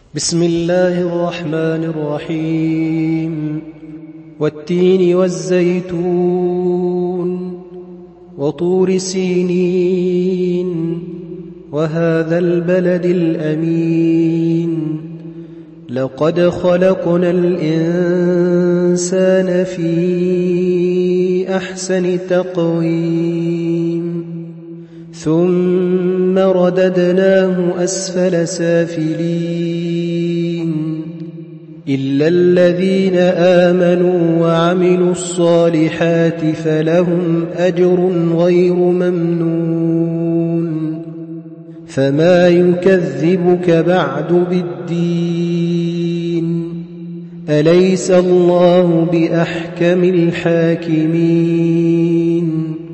بسم الله الرحمن الرحيم والتين والزيتون وطور سينين وهذا البلد الأمين لقد خلقنا الإنسان في أحسن تقويم ثم رددناه أسفل سافلين إلا الذين آمنوا وعملوا الصالحات فلهم أجر غير ممنون فما يكذبك بعد بالدين أليس الله بأحكم الحاكمين